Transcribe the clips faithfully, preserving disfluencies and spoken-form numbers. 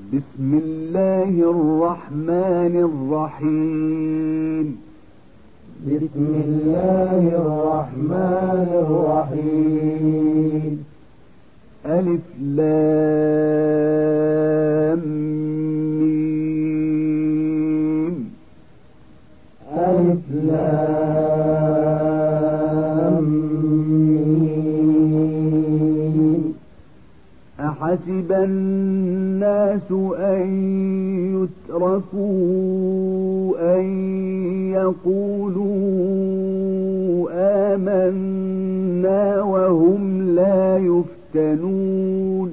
بسم الله الرحمن الرحيم. بسم الله الرحمن الرحيم. ألف لام ميم. ألف لام ميم. أحسب الناس أن يتركوا أن يقولوا آمنا وهم لا يفتنون.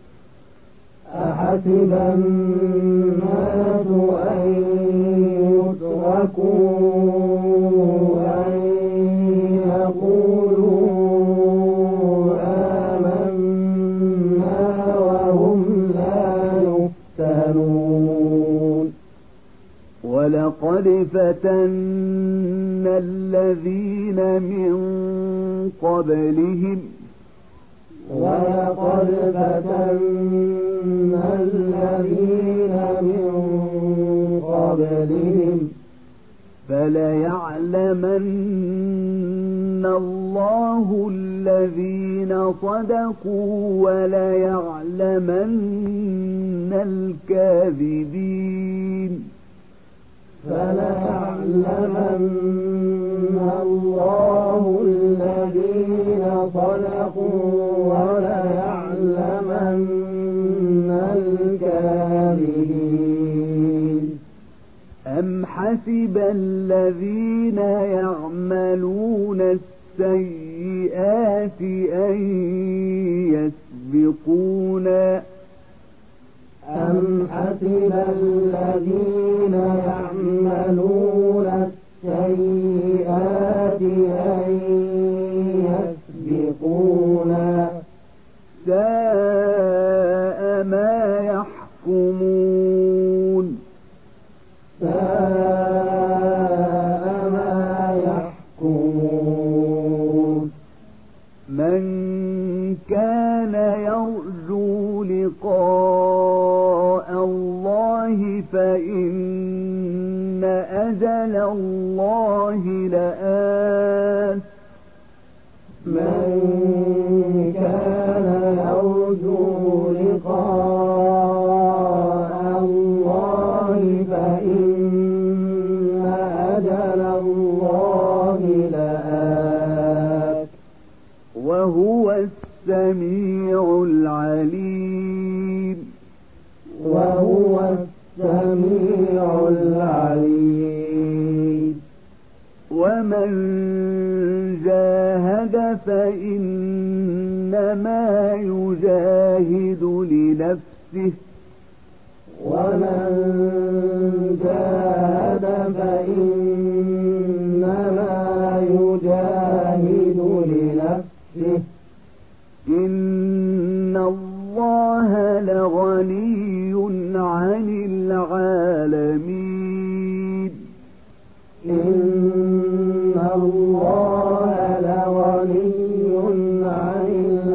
أحسب الناس أن يتركوا أن يقولوا آمنا وهم لا يفتنون. ولقد فتنا الذين من قبلهم ولقد فتنا الذين من قبلهم فليعلمن الله الذين صدقوا وليعلمن الكاذبين. فليعلمن الله الذين صدقوا وليعلمن الكاذبين. أم حسب الذين يعملون السيئات أن يسبقونا أم حسب الذين يعملون السيئات أن يسبقونا ساء ما يحكمون. ساء ما يحكمون. من كان يرجو لقاء الله فإن أجل الله لآت. من كان يرجو لقاء الله فإن أجل الله لآت. وهو السميع العليم. وهو السميع العليم. ومن جاهد فإنما يجاهد لنفسه. ومن جاهد فإنما يجاهد لنفسه. إن الله لغني عن العالمين. إن الله لغني عن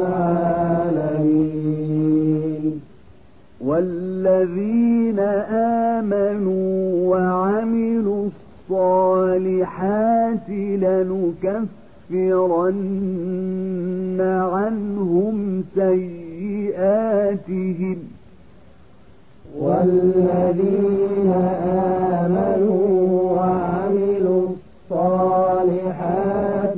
العالمين. والذين آمنوا وعملوا الصالحات لنكفرن عنهم سيئاتهم. والذين آمنوا وعملوا الصالحات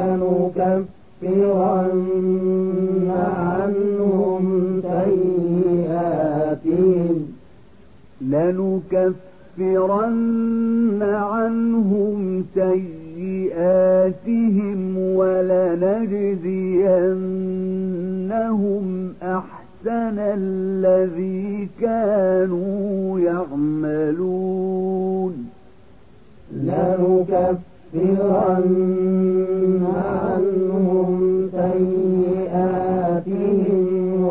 لنكفرن عنهم سيئاتهم لنكفرن عنهم سيئاتهم ولنجزينهم أحسن الذي كانوا يعملون. لنكفرن عنهم سيئاتهم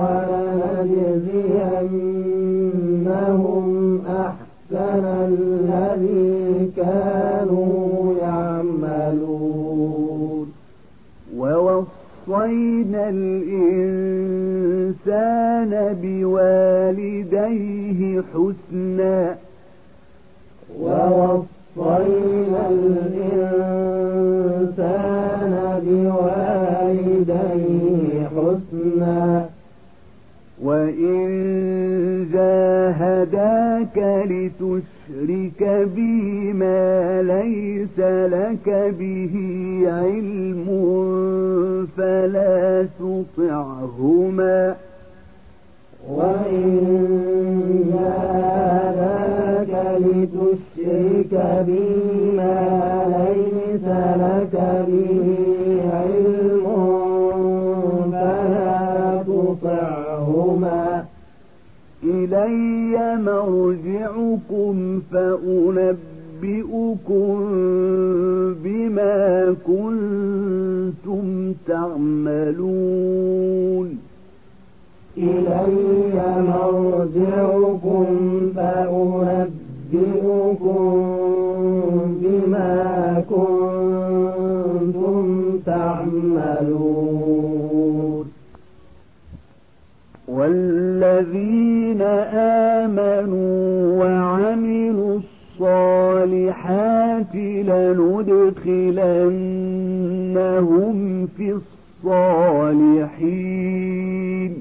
ولنجزينهم أحسن الذي كانوا يعملون. ووصينا الإنسان الإنسان بوالديه حسنا ووصينا الإنسان بوالديه حسنا وإن جاهداك لتشرك بي ما ليس لك به علم فلا تطعهما وإن جاهداك لتشرك بي ما ليس لك به علم فلا تطعهما إلي مرجعكم فأنبئكم بما كنتم تعملون إلي مرجعكم فأنبئكم بما كنتم تعملون والذين آمنوا وعملوا الصالحات لندخلنهم في الصالحين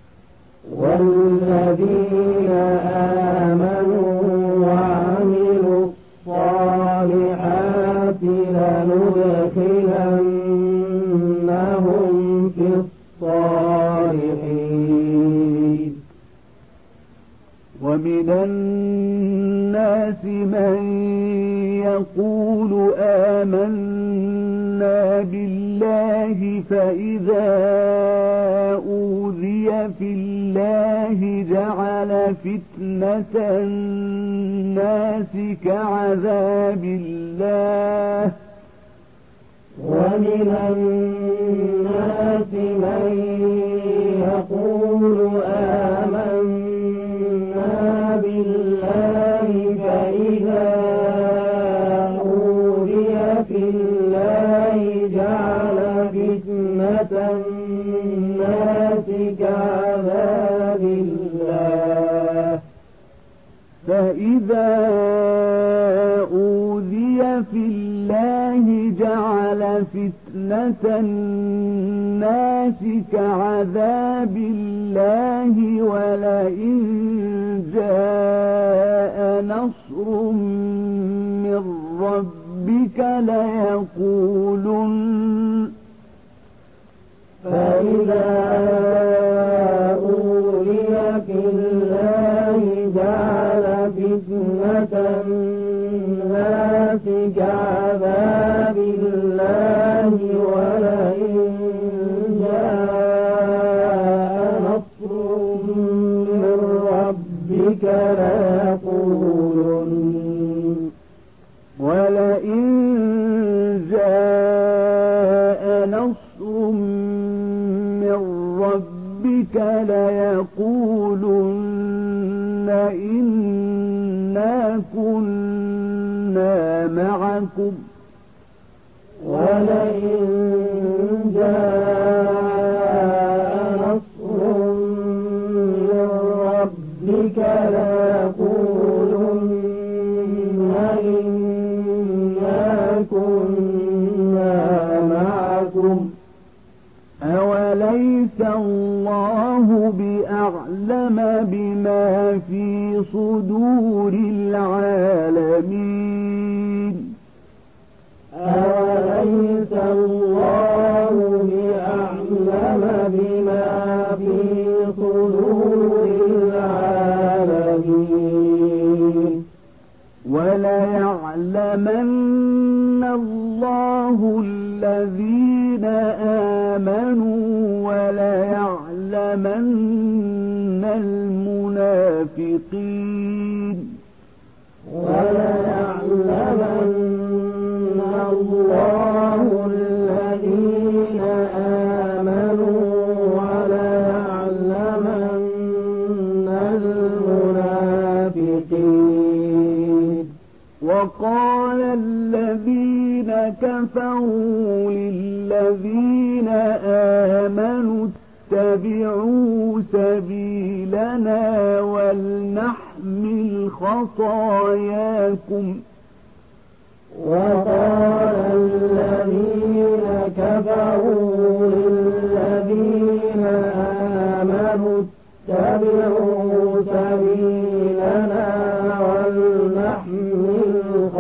والذين آمنوا وعملوا الصالحات لندخلنهم في الصالحين ومن الناس من يقول آمنا بالله فإذا أوذي في الله جعل فتنة الناس كعذاب الله ومن الناس من يقول آمنا بالله فإذا أوذي في الله جعل فتنة الناس كعذاب الله فإذا أوذي في الله جعل فتنة الناس كعذاب الله ولئن جاء نصر من ربك ليقولن فإذا أوذي في الله جعل فتنة الناس كعذاب الله ولئن جاء نصر من ربك ليقولن ولئن جاء نصر من ربك ليقولن إنا كنا معكم ولئن جاء نصر من ربك ليقولن إنا كنا معكم أوليس الله بأعلم بما في صدور العالمين أوليس الله بأعلم بما في صدور العالمين وليعلمن الله الذين آمنوا وليعلمن المنافقين وليعلمن الله الذين آمنوا وليعلمن المنافقين وقال الذين كفروا للذين آمنوا اتبعوا اتبعوا سبيلنا ولنحمل خطاياكم وقال الذين كفروا للذين آمنوا اتبعوا سبيلنا ولنحمل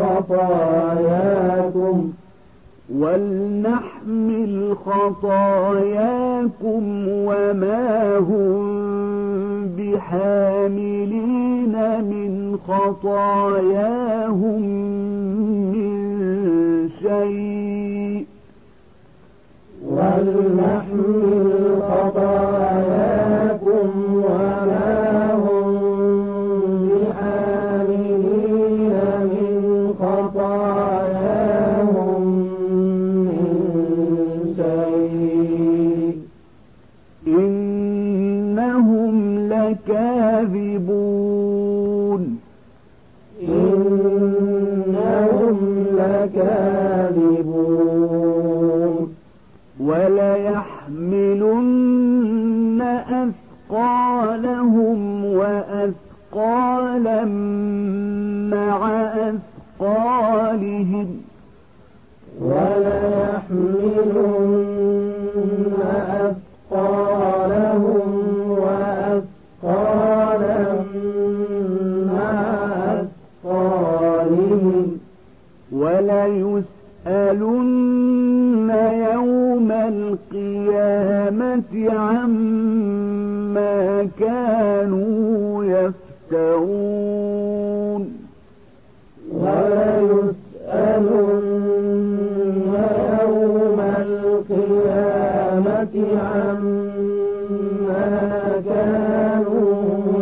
خطاياكم ولنحمل خطاياكم وما هم بحاملين من خطاياهم من شيء ولنحمل خطاياكم وما هم بحاملين من خطاياهم من شيء إنهم لكاذبون إنهم لكاذبون وليحملن أثقالهم وأثقالا مع أثقالهم وليحملن أثقالهم وأثقالا مع أثقالهم وليسألن يوم القيامة عما كانوا يفترون وليسألن يوم القيامة عما كانوا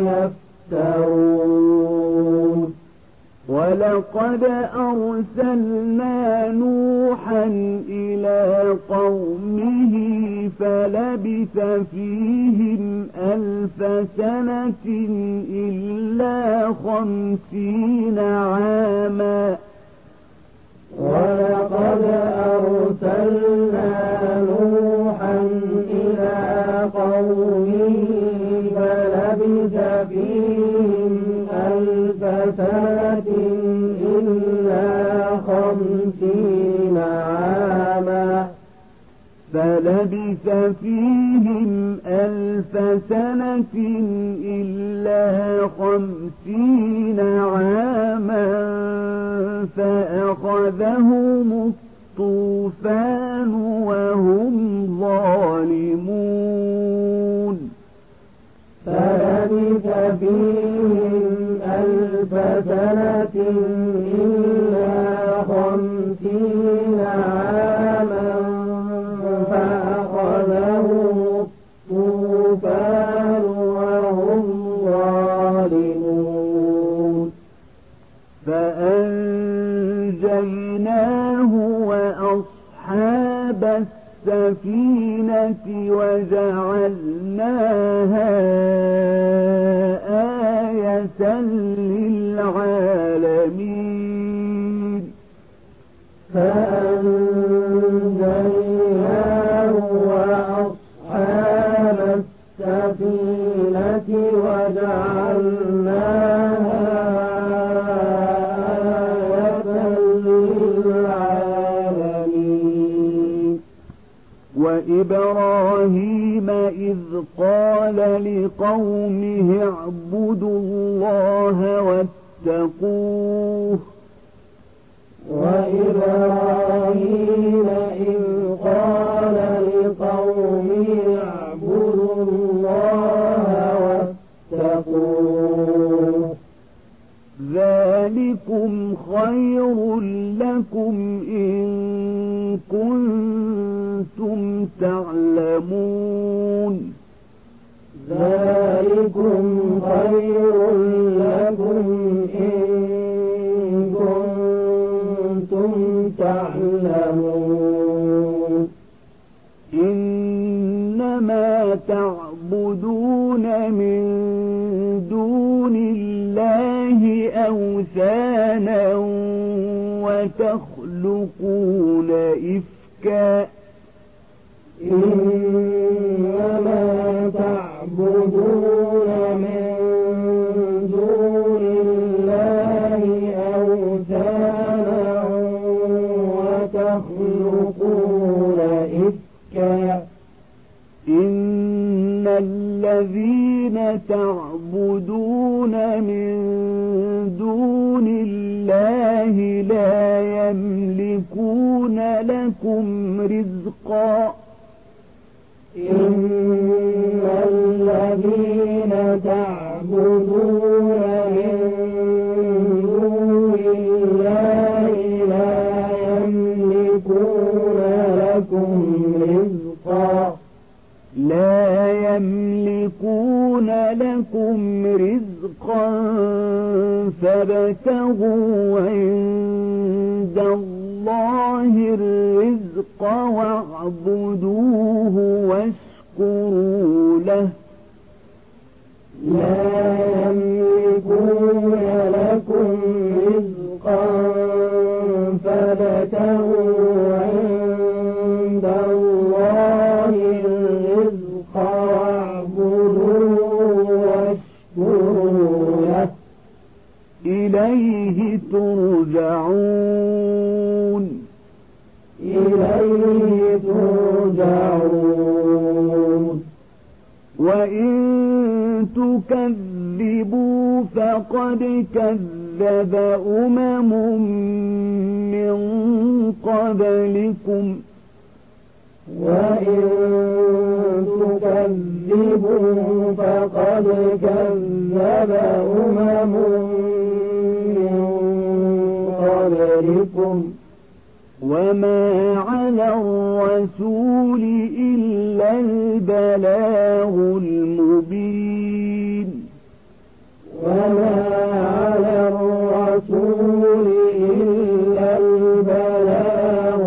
يفترون ولقد أرسلنا نوحا إلى قومه فلبث فيهم ألف سنة إلا خمسين عاما ولقد أرسلنا نوحا إلى قومه فلبث فيهم ألف سنة إلا خمسين عاما فلبث فيهم ألف سنة إلا خمسين عاما فأخذهم الطوفان وهم ظالمون فلبث فيهم ألف سنة إلا خمسين عاما فأخذهم الطوفان وهم ظالمون فأنجيناه وأصحاب السفينة وجعلناها آية للعالمين فأنجيناه وأصحاب السفينة وجعلناها آية للعالمين وإبراهيم إذ قال لقومه اعبدوا الله واتقوه وإبراهيم إذ قال لقومه اعبدوا الله واتقوه ذلكم خير لكم إن كنتم تعلمون ذلكم خير لكم إن كنتم تعلمون إنما تعبدون من دون الله أوثانا وتخلقون إفكا إنما من دون الله أوثانا وتخلقون إفكا إن الذين تعبدون من دون الله لا يملكون لكم رزقا إن الذين تعبدون من دون الله لا يملكون لكم رزقا لا يملكون لكم رزقا فابتغوا عند الله الرزق واعبدوه واشكروا له لا يملكون لكم رزقا فابتغوا عند الله الرزق واعبدوه واشكروا له إليه ترجعون إليه ترجعون وإن تكذبوا فقد كذب أمم من قبلكم وإن تكذبوا فقد كذب أمم من قبلكم وما على الرسول إلا البلاغ المبين وما على الرسول إلا البلاغ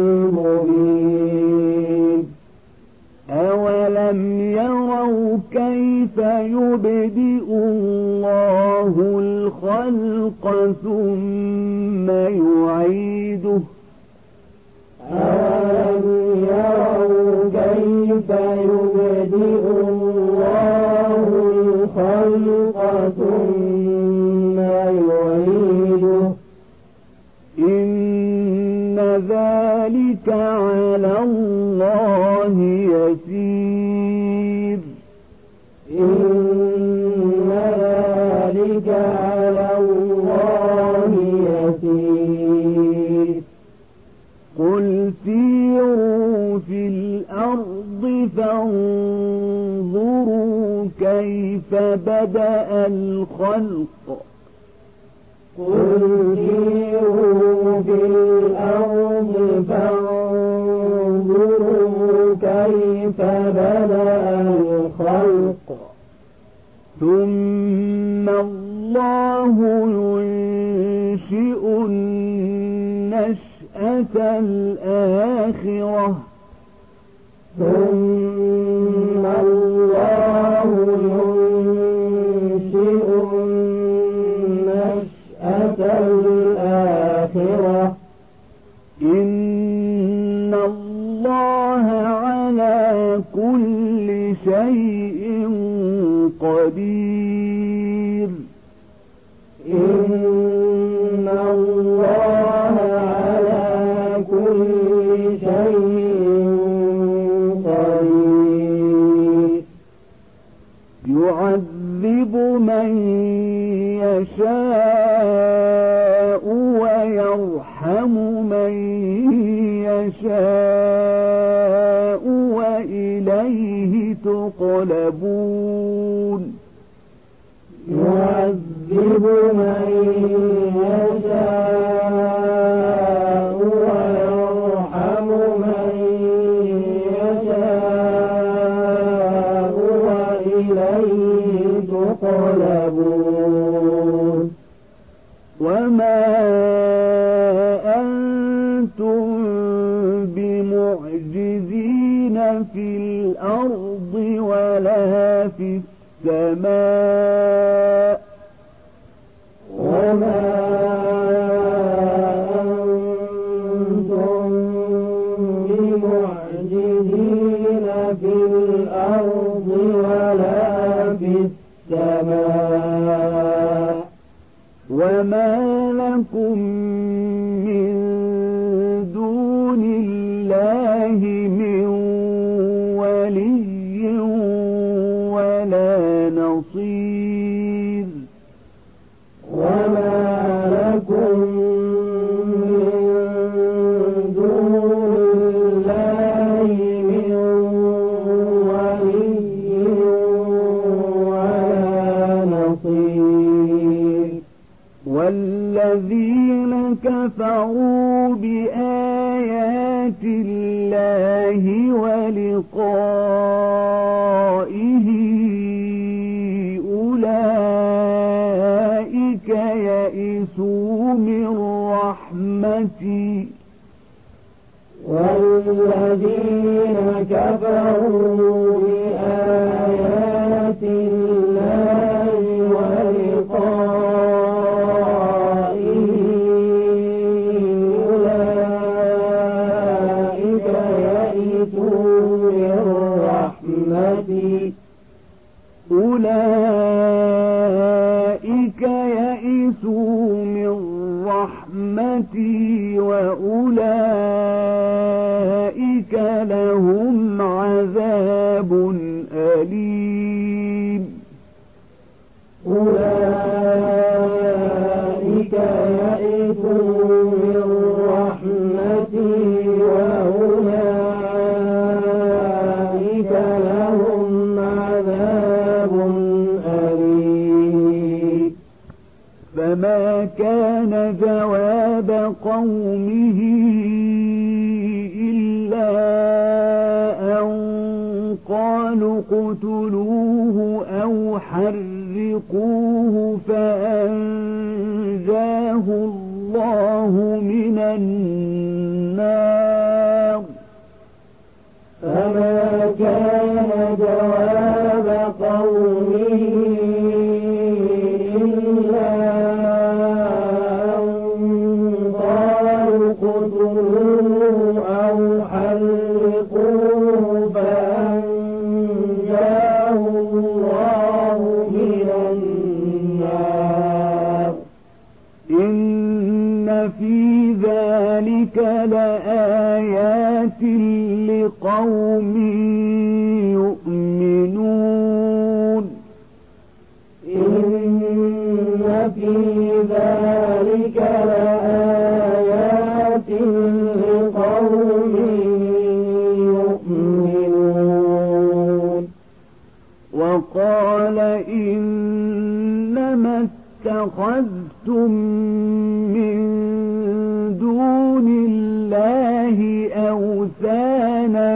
المبين أولم يروا كيف يبدئ الله الخلق ثم يعيده أولم يروا كيف يبدئ الله الخلق ثم يعيده إن ذلك على الله يسير إن ذلك على الله يسير قل سيروا في الأرض فانظروا كيف بدأ الخلق قل سيروا في الأرض فانظروا كيف بدأ الخلق ثم الله ينشئ النشأة الآخرة ثم الله ينشئ النشأة الآخرة إن الله على كل شيء قدير إن الله على كل شيء قدير يعذب من يشاء ويرحم من يشاء وإليه تقلبون يعذب من يشاء ويرحم من يشاء وإليه تقلبون وما أنتم بمعجزين في الأرض ولا في السماء وما أنتم بمعجزين في الأرض ولا في السماء وما لكم من دون الله من ولي ولا نصير وما لكم من دون الله من ولي ولا نصير والذين كفروا بآيات الله ولقائه أولئك يئسوا من رحمتي والذين كفروا بآيات الله ولقائه أولئك يئسوا من رحمتي أولئك يئسوا من رحمتي وأولئك لهم عذاب أليم أولئك يئسوا من رحمتي وأولئك لهم عذاب أليم فما كان جواب قومه إلا أن قالوا اقتلوه أو حرقوه فأنجاه الله من النار فما كان جواب قومه إلا أن قالوا اقتلوه أو حرقوه فأنجاه الله من النار إن في ذلك لآيات لقوم يؤمنون إن في ذلك لآيات لقوم يؤمنون وقال إنما اتخذتم من دون الله أوثانا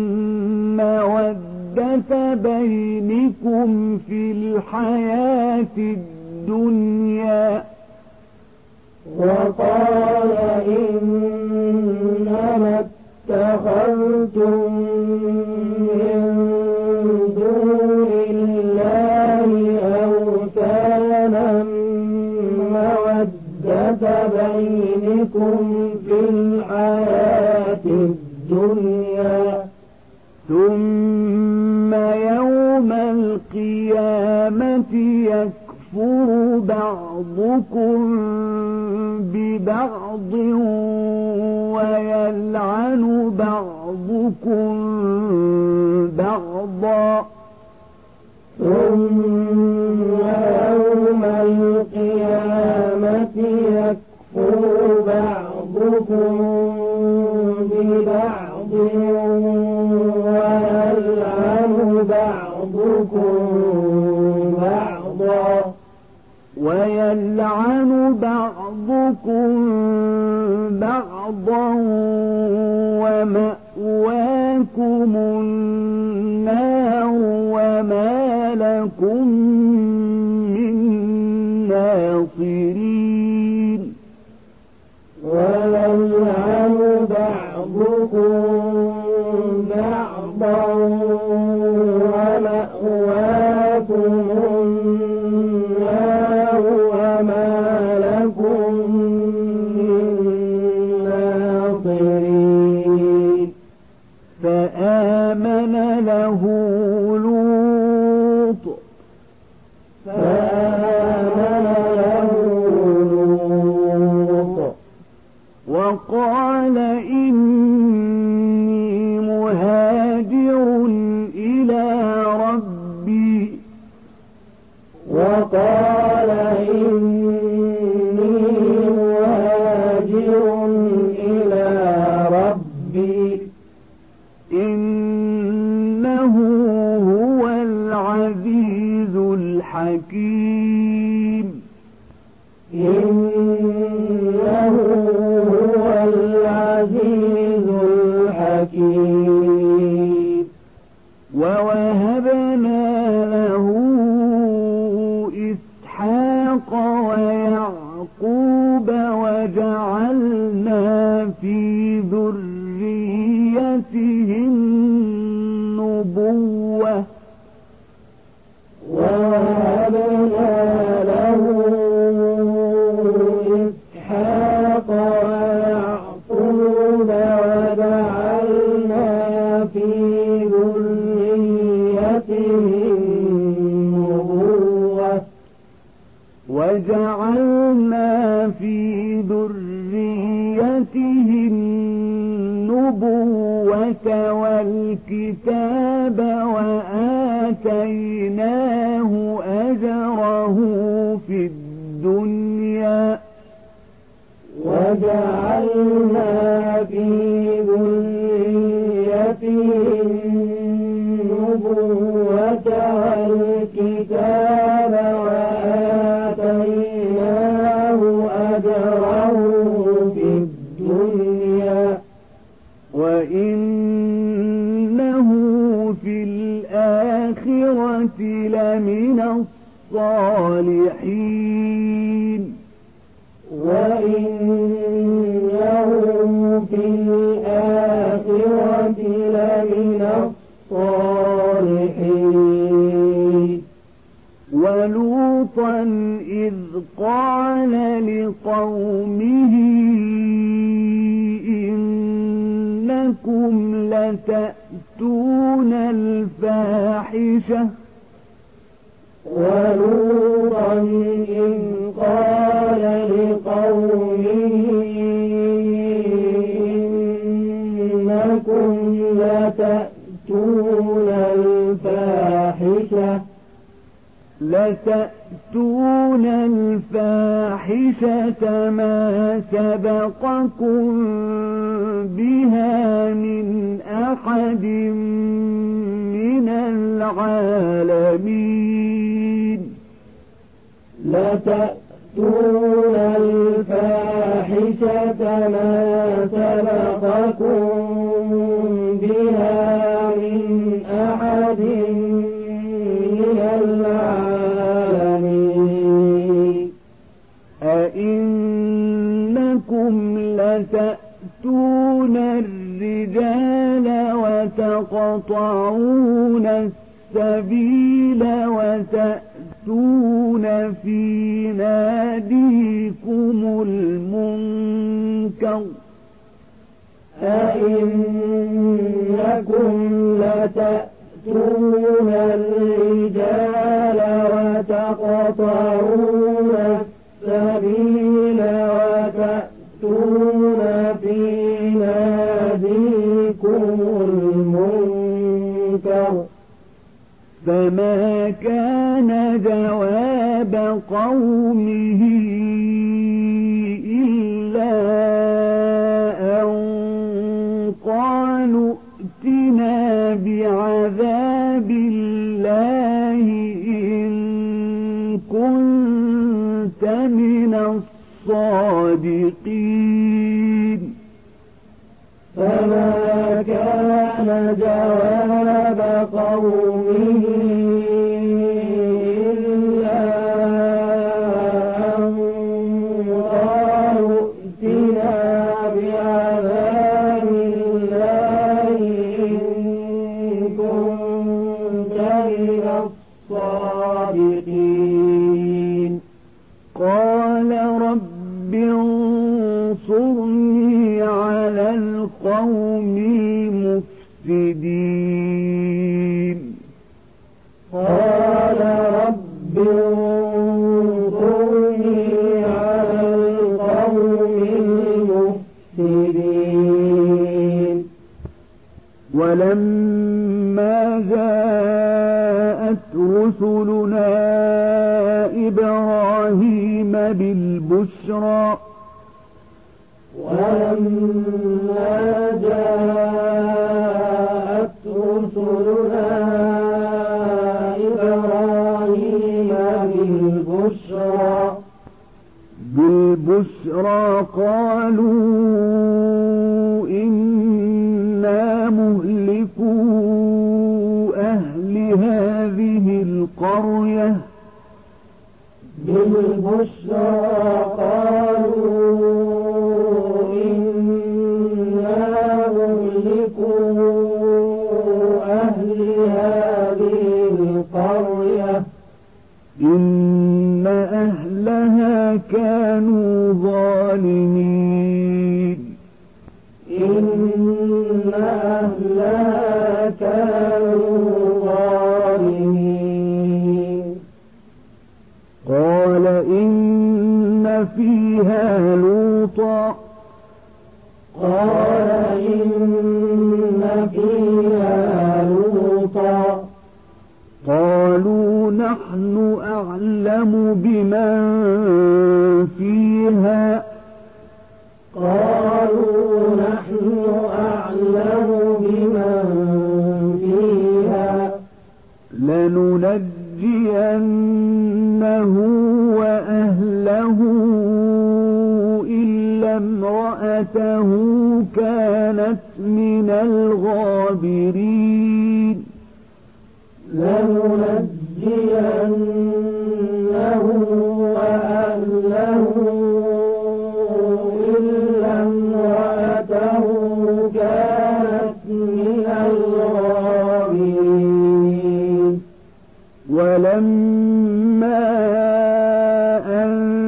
مودة بينكم في الحياة الدنيا وقال إنما اتخذتم من دون الله أوثانا مودة بينكم في الحياة الدنيا ثم يوم القيامة يكفر بعضكم ببعض ويلعن بعضكم بعضا ثم يوم القيامة يكفر بعضكم ببعض ويلعن بعضكم بعضا ويلعن بعضكم بعضا ومأواكم النار وما لكم من ناصرين ويلعن بعضكم بعضا ومأواكم النار وما لكم من ناصرين فآمن له لوط فآمن له لوط وقال إني مهاجر إلى ربي وقال إني مهاجر إلى ربي إنه هو العزيز الحكيم إنه هو العزيز الحكيم ووهبنا له إسحاق ويعقوب وجعلنا في ذريته النبوة ووهبنا له إسحاق ويعقوب وجعلنا في ذريته النبوة وجعلنا في ذريته النبوة والكتاب وآتيناه أجره في الدنيا وجعلنا في ذريته النبوة والكتاب وآتيناه أجره في الدنيا وإنه في الآخرة لمن الصالحين وإنه في الآخرة لمن الصالحين ولوطا إذ قال لقومه إنكم لتأتون الفاحشة ولوطا إذ قال لقومه إنكم لتأتون الفاحشة لتأتون الفاحشة ما سبقكم بها من أحد من العالمين لتأتون الفاحشة ما سبقكم بها من أحد من العالمين أئنكم لتأتون الرجال وتقطعون السبيل وتأتون في ناديكم المنكر أئنكم لتأتون الرجال وتقطعون السبيل وتأتون في ناديكم المنكر فما كان جواب قومه إلا أن قالوا ائتنا بعذاب الله إن كنت من الصادقين فما كان جواب قومه إلا أن قالوا ائتنا بعذاب الله إن كنت من الصادقين قال رب انصرني على القوم المفسدين قال رب رسلنا إبراهيم بالبشرى ولما جاءت رسلنا إبراهيم بالبشرى بالبشرى قالوا إنا مهلكو أهل هذه القرية بالبشرى قالوا إنا مهلكو أهل هذه القرية إن أهلها كانوا ظالمين إن أهلها كانوا ظالمين قال إن فيها لوطا قال إن فيها لوطا قالوا نحن أعلم بمن فيها قالوا نحن أعلم بمن فيها لننجينه وأهله إلا امرأته كانت من الغابرين لننجينه وأهله إلا امرأته كانت من الغابرين ولما أن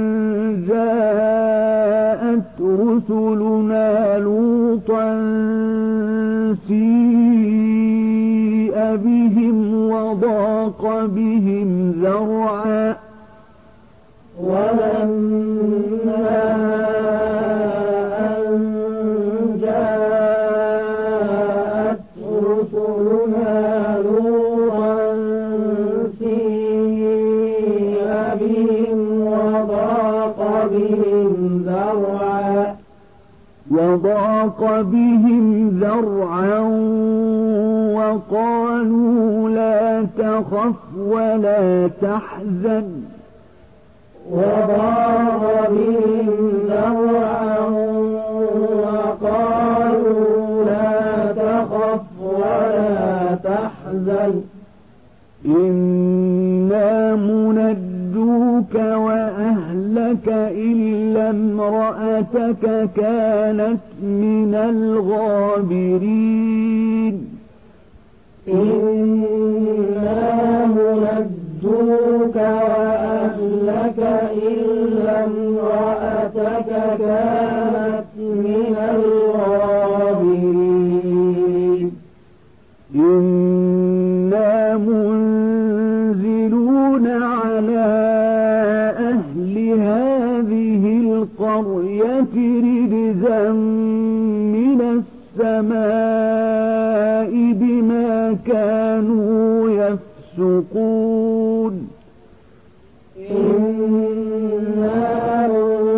جاءت رسلنا لوطا سيء بهم وضاق بهم ذرعا ولما أن جاءت رسلنا لوطا سيء بهم وضاق بهم ذرعا وضاق بهم ذرعا وقالوا لا تخف ولا تحزن وضاق بهم ذرعا وقالوا لا تخف ولا تحزن إنا منجوك وأهلك إلا امرأتك كانت من الغابرين إنا منجوك وأهلك إلا امرأتك كانت من الغابرين إنا منزلون على أهل هذه القرية رجزا من السماء بما كانوا يفسقون إنا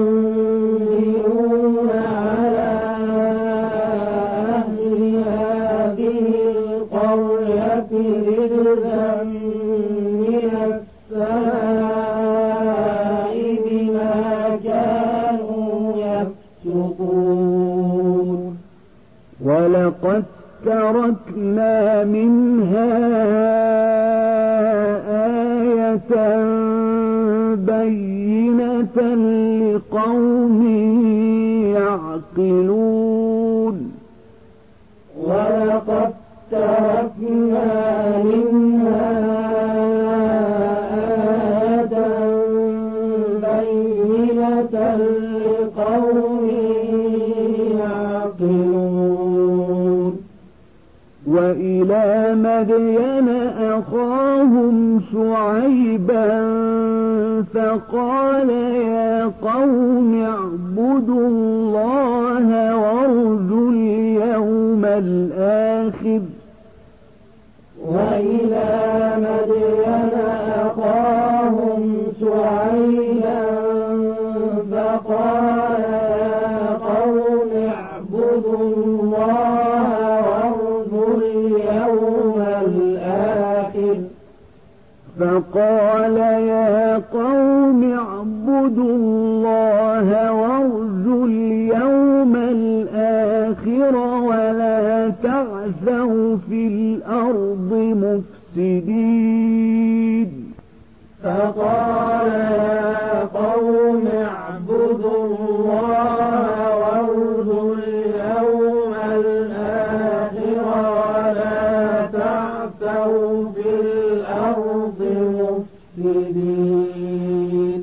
منزلون على أهل هذه القرية رجزا من السماء بما كانوا يفسقون ولقد تركنا منها آية بينة لقوم يعقلون ولقد تركنا منها آية بينة لقوم يعقلون وإلى مدين أخاهم شعيبا فقال يا قوم اعبدوا الله وارجوا اليوم الآخر وإلى مدين فقال يا قوم اعبدوا الله وارجوا اليوم الآخر ولا تعثوا في الأرض مفسدين فقال يا قوم اعبدوا الله وارجوا اليوم الآخر ولا تعثوا في الأرض مفسدين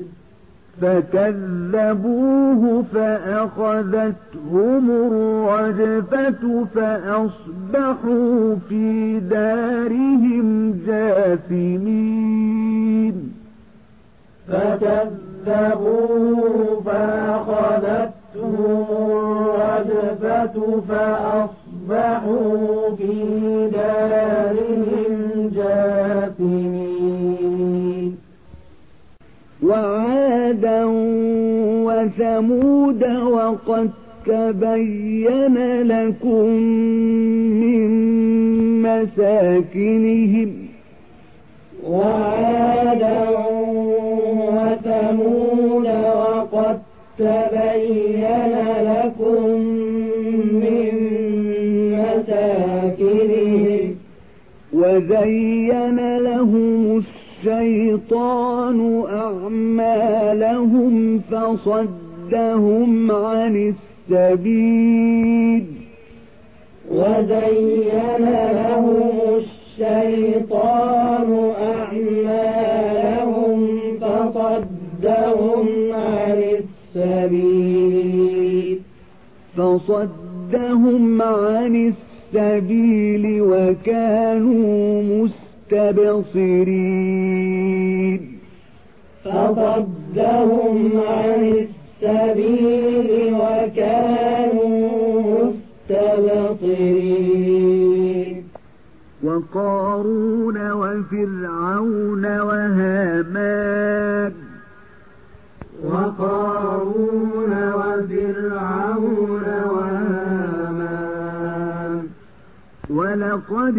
فكذبوه فأخذتهم الرجفة فأصبحوا في دارهم جاثمين فكذبوه فأخذتهم الرجفة فأصبحوا في دارهم جاثمين وعادا وثمود وقد تبين لكم من مساكنهم وعادا وثمود وقد تبين لكم من مساكنهم وزين لهم الشيطان أعمالهم فصدهم عن السبيل وزين لهم الشيطان أعمالهم فصدهم عن السبيل فصدهم عن السبيل وكانوا مستبصرين فصدهم عن السبيل وكانوا مستبصرين وقارون وفرعون وهامان وقارون وفرعون وهامان ولقد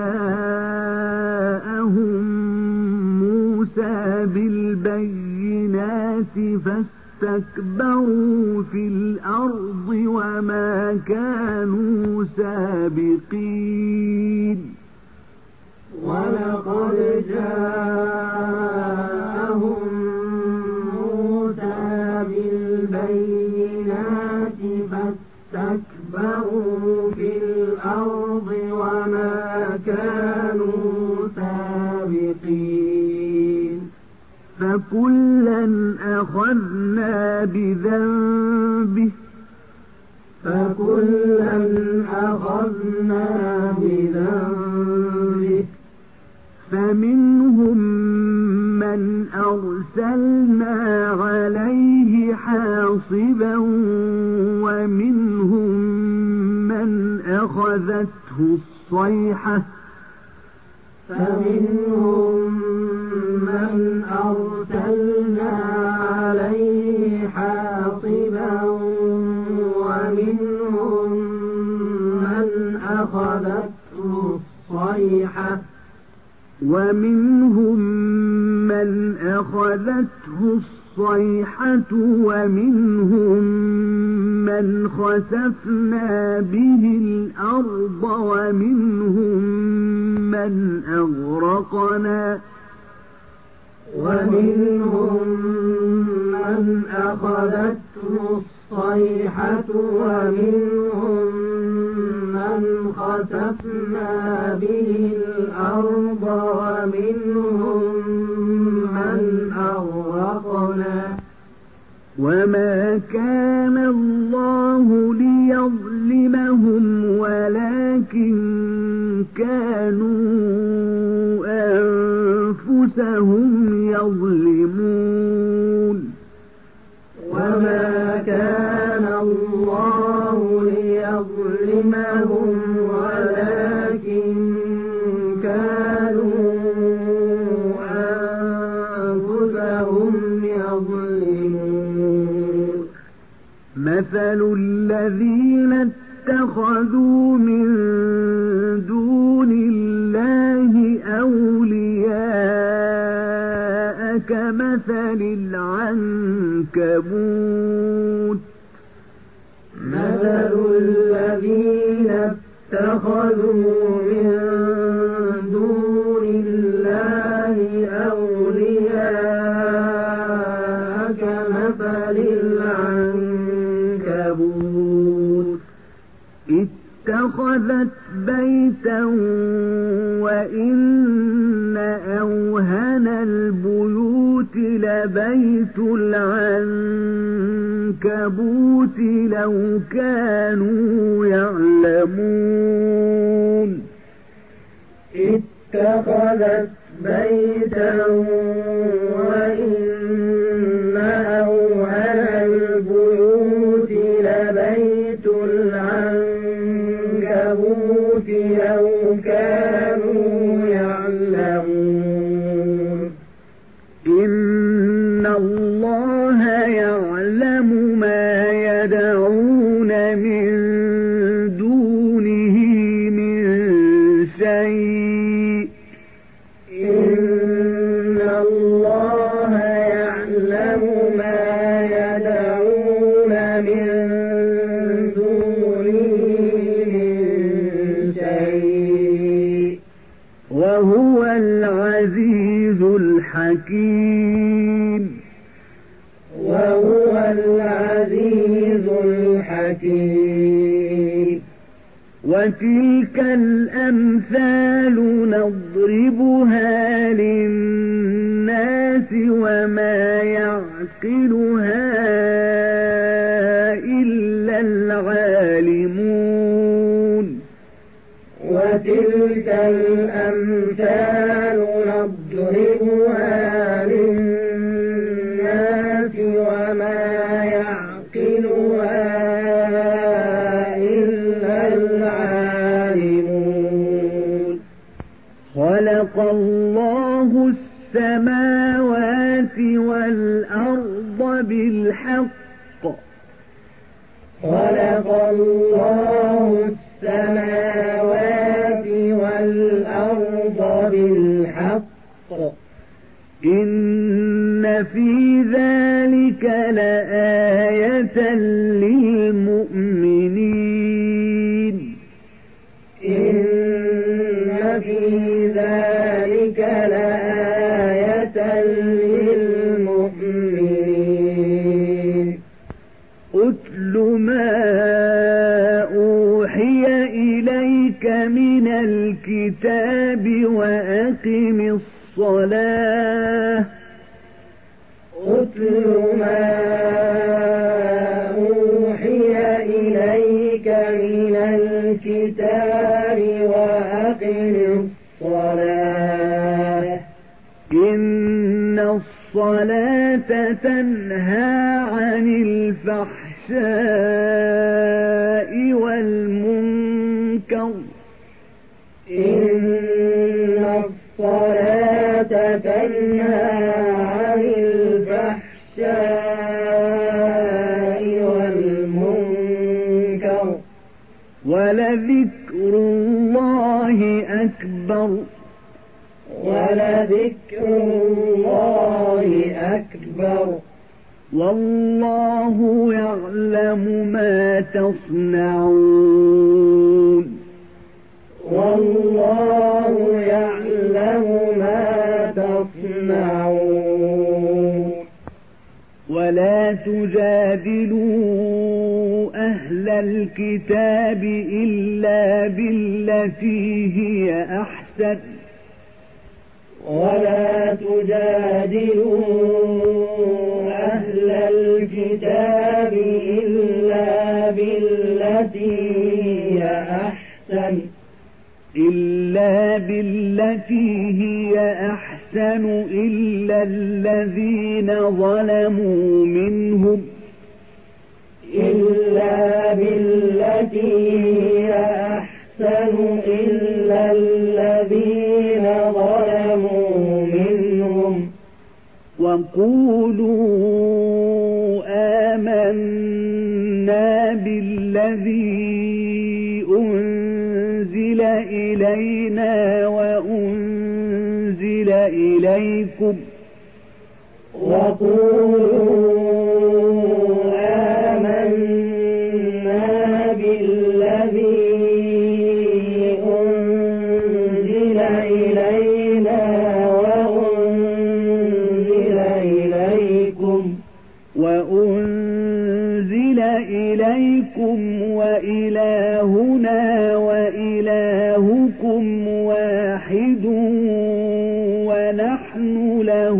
جاءهم موسى بالبينات فاستكبروا في الأرض وما كانوا سابقين ولقد جاءهم موسى بالبينات فاستكبروا في الأرض وما كانوا سابقين فكلا أخذنا بذنبه فكلا أخذنا بذنبه فمنهم من أرسلنا عليه حاصبا ومنهم من أخذته الصيحة فمنهم من أرسلنا عليه حاصبا ومنهم من أخذته الصيحة ومنهم من أخذته الصيحة ومنهم من خسفنا به الأرض ومنهم من أغرقنا ومنهم من أخذته الصيحة ومنهم من خسفنا به الأرض ومنهم من أغرقنا وما كان الله ليظلمهم ولكن كانوا أنفسهم يظلمون وما كان الله ليظلمهم ولكن كانوا أنفسهم يظلمون مثل الذين اتخذوا من دون الله أولياء كمثل العنكبوت مثل الذين اتخذوا من دون الله أولياء كمثل العنكبوت اتخذت بيتا وإن أوهن البيوت لبيت العنكبوت لو كانوا يعلمون اتخذت بيتا وإن أوهن البيوت لبيت العنكبوت لو كانوا يعلمون إن الله يعلم ما يدعون من دونه من شيء إن الله يعلم ما يدعون من دونه من شيء وهو العزيز الحكيم وهو العزيز الحكيم وتلك الأمثال نضربها للناس وما يعقلها إلا العالمون وتلك الأمثال نضربها للناس وما يعقلها إلا العالمون خلق الله السماوات والأرض بالحق خلق الله السماوات والأرض بالحق إن في ذلك لآية للمؤمنين إن في ذلك لآية للمؤمنين أتل ما أوحي إليك من الكتاب وأقم الصلاة أتل ما أوحي إليك من الكتاب وأقم الصلاة إن الصلاة تنهى عن الفحشاء والمنكر إن الصلاة تنهى عن الفحشاء والمنكر ولذكر الله أكبر ولذكر الله أكبر والله يعلم ما تصنعون والله يعلم ما تصنعون ولا تجادلوا أهل الكتاب إلا بالتي هي أحسن ولا تجادلوا أهل الكتاب إلا بالتي هي أحسن إلا بالتي هي أحسن إلا الذين ظلموا منهم إلا بالتي هي أحسن إلا الذين ظلموا منهم وقولوا آمنا بالذي أنزل إلينا وأنزل إليكم وقولوا آمنا بالذي أنزل إلينا وأنزل إليكم وأنزل إليكم وإلهنا وإلهكم واحد ونحن له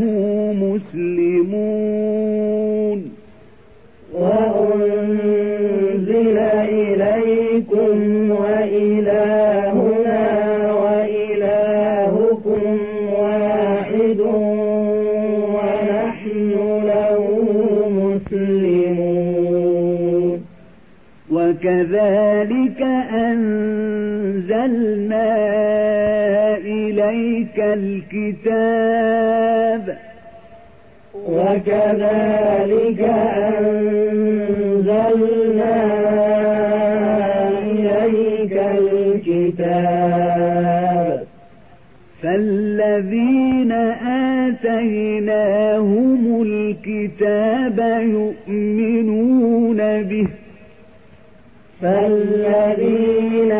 مسلمون وأنزل إليكم وإلهنا وإلهكم واحد ونحن له مسلمون وكذلك أنزلنا إليك الكتاب وكذلك أنزلنا إليك الكتاب فالذين آتيناهم الكتاب يؤمنون به فالذين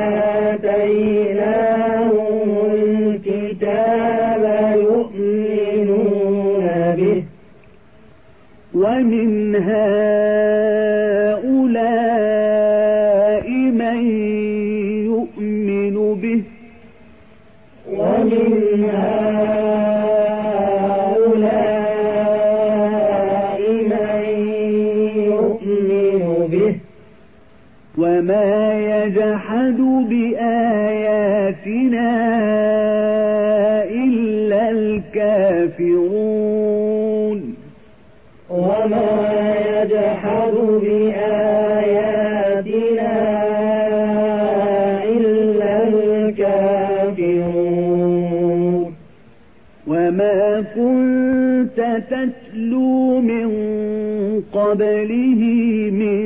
آتيناهم الكتاب يؤمنون به ومن هؤلاء من يؤمن به ومن هؤلاء من يؤمن به وما يجحد بآياتنا إلا الكافرون وما يجحد بآياتنا إلا الكافرون وما كنت تتلو من قبله من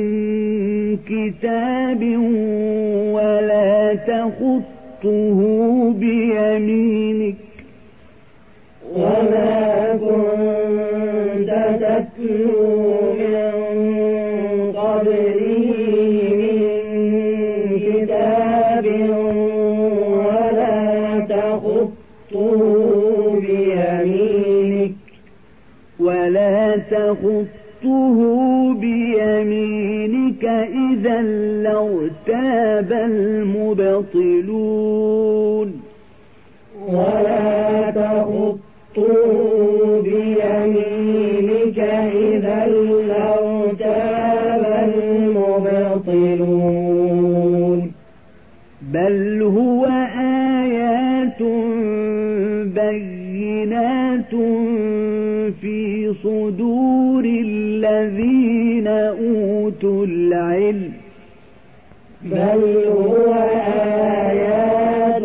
كتاب ولا تخطه بيمينك وما كنت تتلو من قبله من كتاب ولا تخطه بيمينك ولا تخطه بيمينك إذا لارتاب المبطلون ولا تخطه بيمينك إذا لارتاب المبطلون بل هو آيات بينات في صدور الذين أوتوا العلم بل هو آيات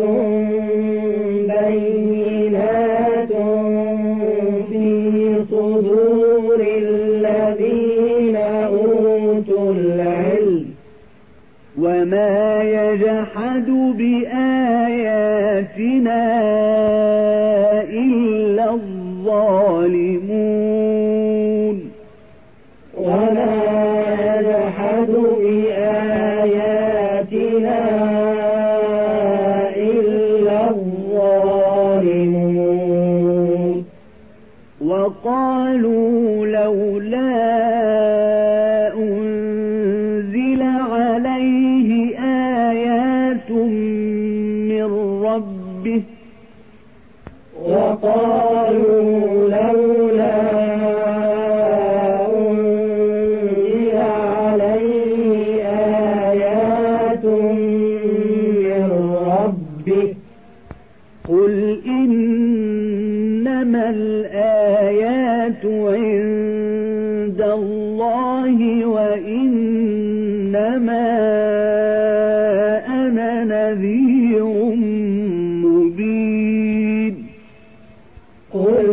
بينات في صدور الذين أوتوا العلم وما يجحد بآياتنا إلا الظالمون وما يجحد بآياتنا إلا الظالمون وقالوا لولا أنزل عليه آيات من ربه وقالوا لولا أنزل عليه آيات من ربه قل إنما الآيات عند الله وإنما أنا نذير مبين قل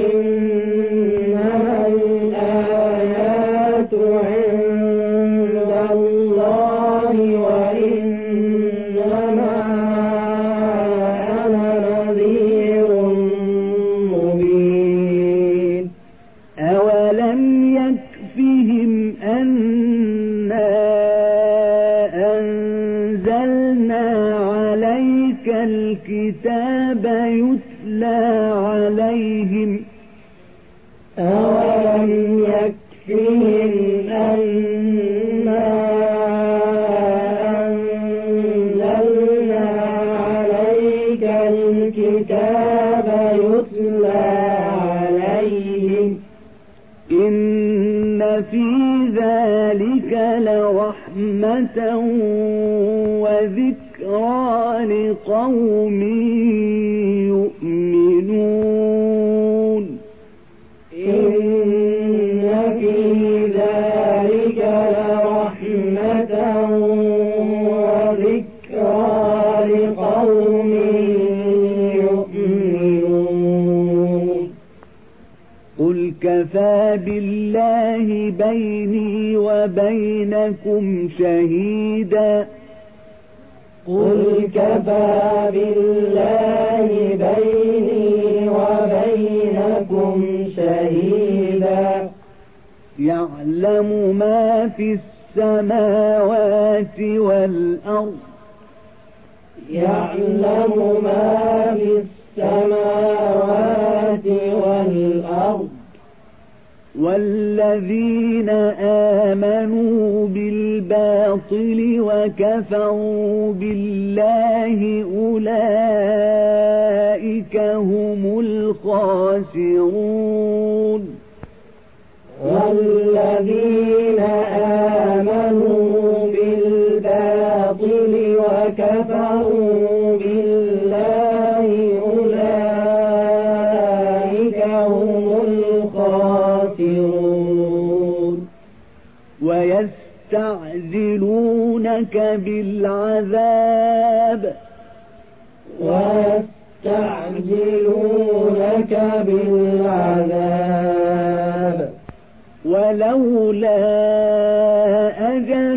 إنما الآيات عند الله وإنما أنا نذير مبين أولم يكفهم أنا أنزلنا عليك الكتاب يتلى عليهم إن في ذلك لرحمة وذكرى لقوم يؤمنون إن في ذلك لرحمة وذكرى لقوم يؤمنون قل كفى بالله بيني وبينكم شهيدا قل كفى بالله بيني وبينكم شهيدا يعلم ما في السماوات والأرض يعلم ما في السماوات والأرض والذين آمنوا بالباطل وكفروا بالله أولئك هم الخاسرون والذين آمنوا بالباطل وكفروا بالله أولئك هم الخاسرون ويستعجلونك بالعذاب ويستعجلونك بالعذاب ولولا أجل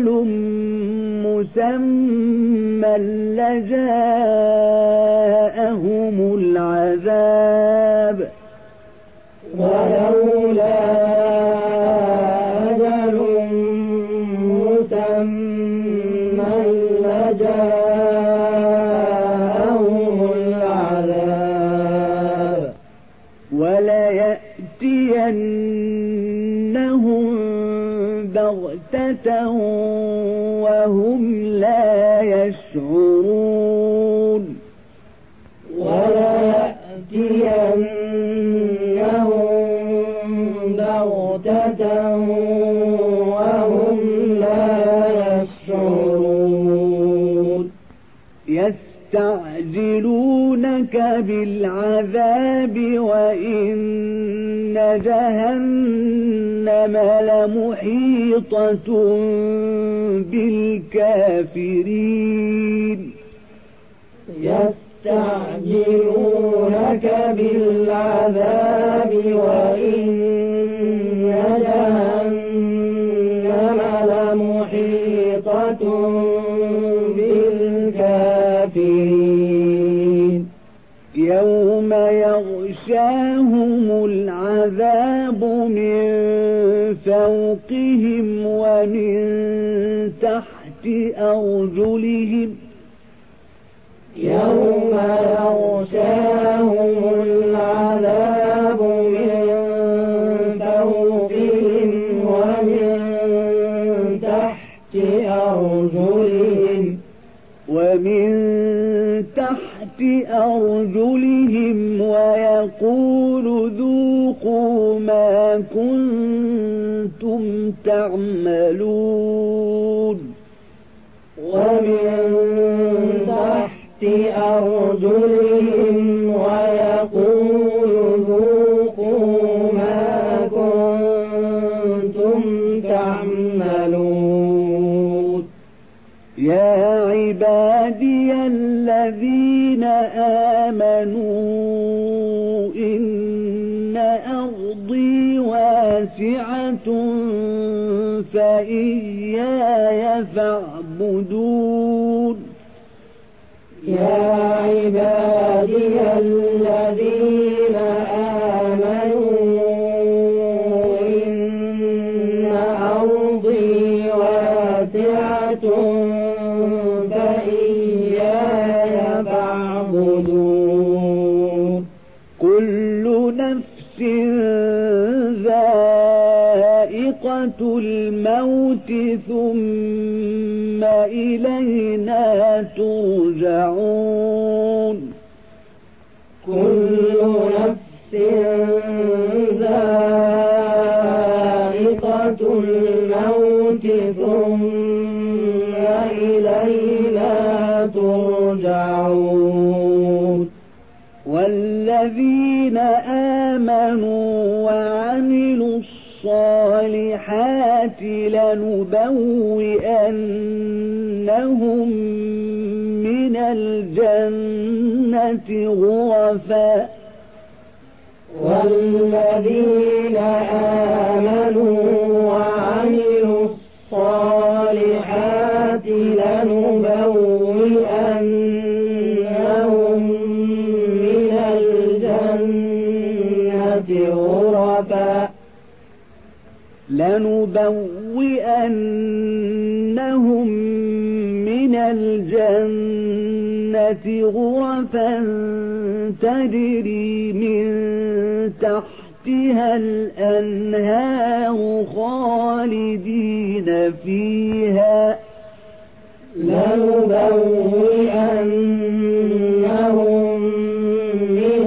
مسمى لجاءهم العذاب ولولا أجل مسمى لجاءهم العذاب وليأتينهم بغتة وهم لا يشعرون وليأتينهم بغتة وهم لا يشعرون يستعجلونك بالعذاب وإن جهنم لمحيطة بالكافرين يستعجلونك بالعذاب وإن جهنم لمحيطة بالكافرين يوم يغشاهم العذاب من فوقهم ومن تحت أرجلهم يوم يغشاهم العذاب من فوقهم ومن تحت أرجلهم ومن تحت أرجلهم ويقول ذوقوا ما كنتم تعملون ومن تحت أرجلهم ويقول ذوقوا ما كنتم تعملون يا عبادي الذين آمنوا إن أرضي واسعة فإياي فاعبدون يا عبادي الذين آمنوا إن أرضي واسعة فإياي فاعبدون كل نفس سكرة الموت ثم إلينا ترجعون كل نفس ذائقة الموت ثم إلينا ترجعون والذين آمنوا وعملوا الصالحات لنبوئنهم من الجنة غرفا والذين آمنوا وعملوا الصالحات لنبوئنهم من الجنة غرفا لنبوئنهم من الجنة غرفا تجري من تحتها الأنهار خالدين فيها لنبوئنهم من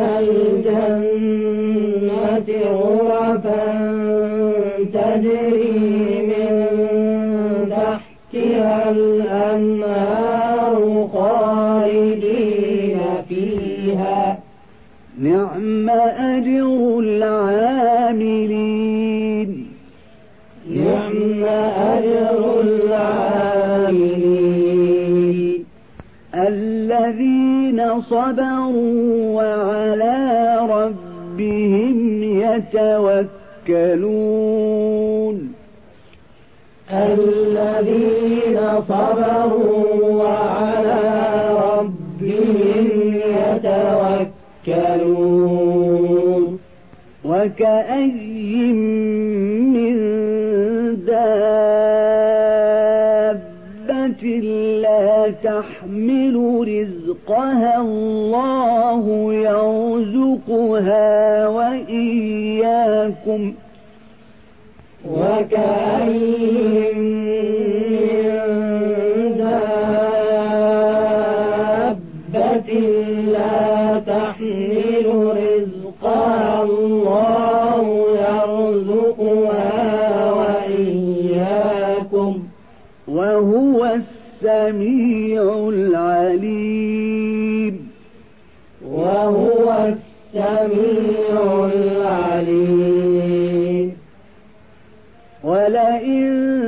الجنة غرفا تجري من تحتها الأنهار خالدين فيها نعم أجر العاملين نعم أجر العاملين الذين صبروا وعلى ربهم يتوكلون الذين صبروا وعلى ربهم يتوكلون وكأي من دابة لا تحمل رزقها الله يرزقها وإياكم وكأي من دابة لا تحمل رزقها الله يرزقها وإياكم وهو السميع العليم وهو السميع العليم ولئن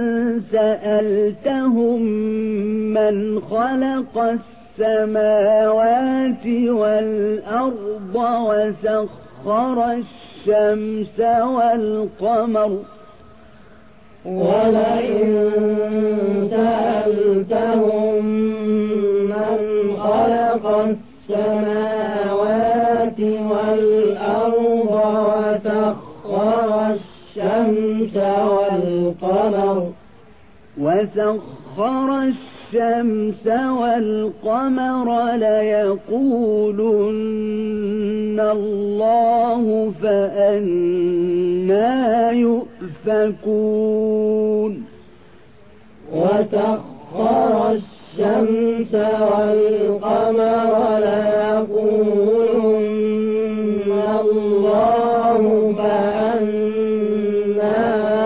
سألتهم من خلق السماوات والأرض وسخر الشمس والقمر ولئن سألتهم من خلق السماوات والأرض وسخر الشمس والقمر وسخر الشمس والقمر ليقولن الله فأنى يؤفكون وسخر الشمس والقمر ليقولن الله فأنى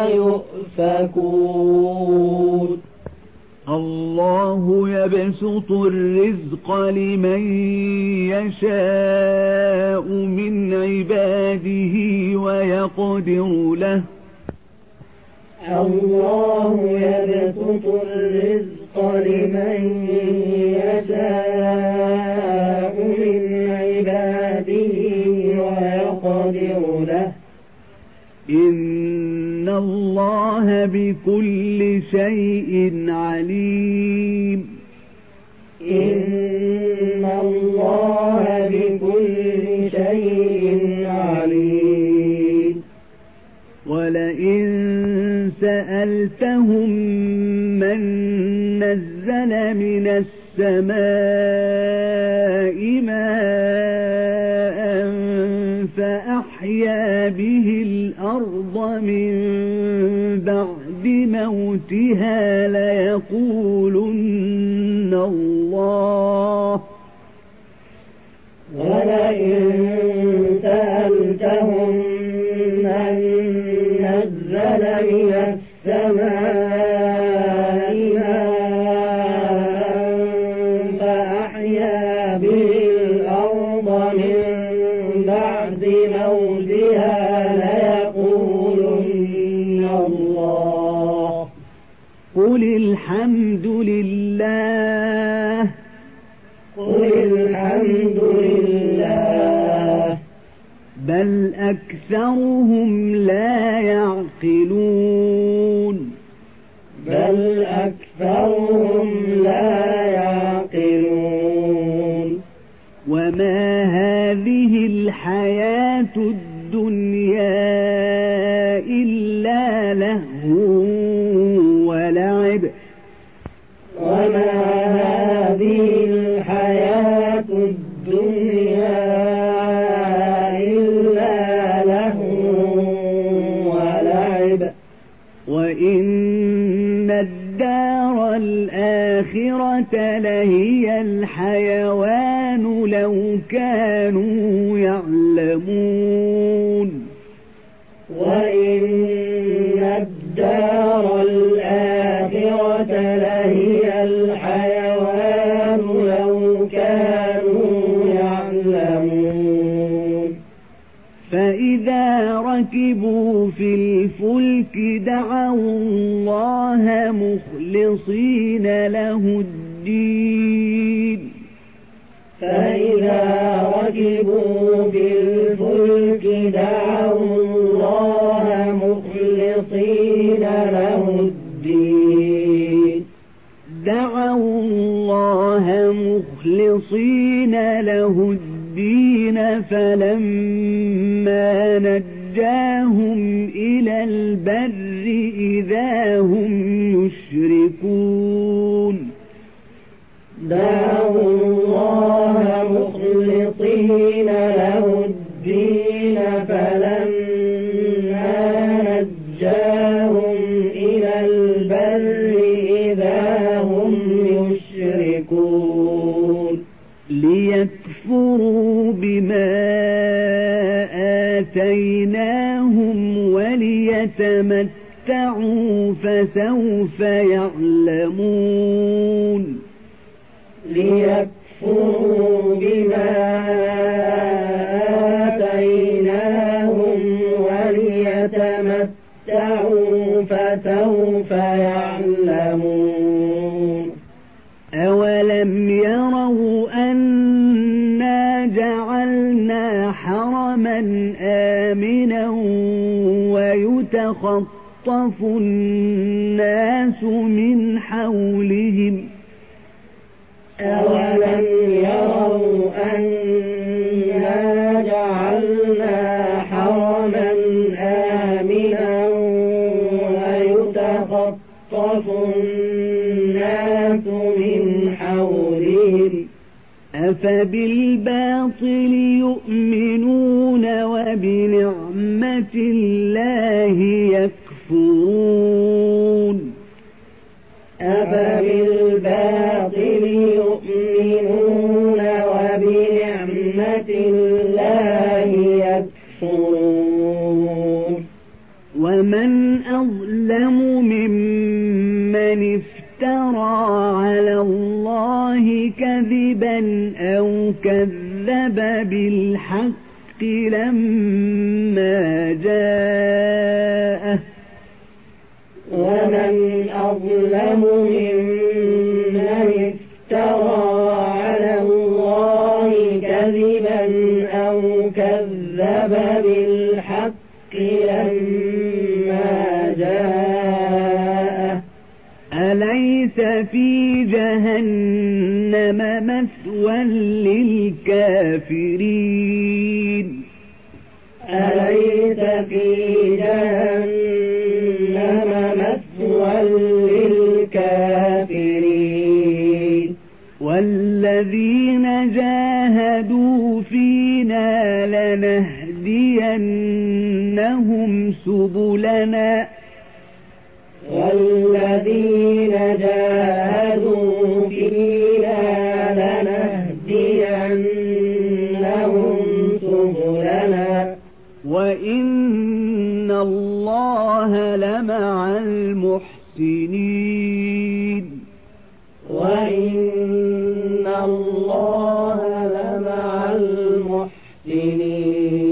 يؤفكون الله يبسط الرزق لمن يشاء من عباده ويقدر له الله يبسط الرزق لمن يشاء من عباده ويقدر له إن الله بكل شيء عليم إن الله بكل شيء عليم ولئن سألتهم من نزل من السماء ماء فأحيا به الأرض من بعد موتها ليقولن الله ولئن سألتهم من نزل من السماء ماء فأحيا به الأرض من بعد موتها ليقولن الله قل الحمد لله قل الحمد لله بل أكثرهم لا يعقلون بل أكثرهم لا يعقلون وما هذه الحياة الدنيا إلا لهو ولعب وما هذه الحياة الدنيا إلا لهو ولعب وإن الدار الآخرة لهي الحيوان لو كانوا يعلمون وإن الدار الآخرة لهي الحيوان لو كانوا يعلمون فإذا ركبوا في الفلك دعوا الله مخلصين له الدين فإذا ركبوا في الفلك دعوا الله مخلصين له الدين دعوا الله مخلصين له الدين فلما نجاهم إلى البر إذا هم يشركون دعوا الله مخلصين له الدين فلما نجاهم إلى البر إذا هم يشركون ليكفروا بما آتيناهم وليتمتعوا فسوف يعلمون ليكفروا بما آتيناهم وليتمتعوا فسوف يعلمون أولم يروا أنا جعلنا حرما آمنا ويتخطف الناس من حولهم أولم يروا أنا جعلنا حرما آمنا ويتخطف الناس من حولهم أفبالباطل يؤمنون وبنعمة الله يكفرون أفبالباطل يؤمنون وبنعمة الله يكفرون ومن أظلم ممن افترى على الله كذبا أو كذب بالحق لما جاءه ومن أظلم ممن افترى على الله كذبا أو كذب بالحق لما جاءه أليس في جهنم مثوى للكافرين أليس في جهنم مثوى للكافرين والذين جاهدوا فينا لنهدينهم لنهدينهم سبلنا والذين جاهدوا فينا لنهدينهم سبلنا وإن الله لمع المحسنين وإن الله لمع المحسنين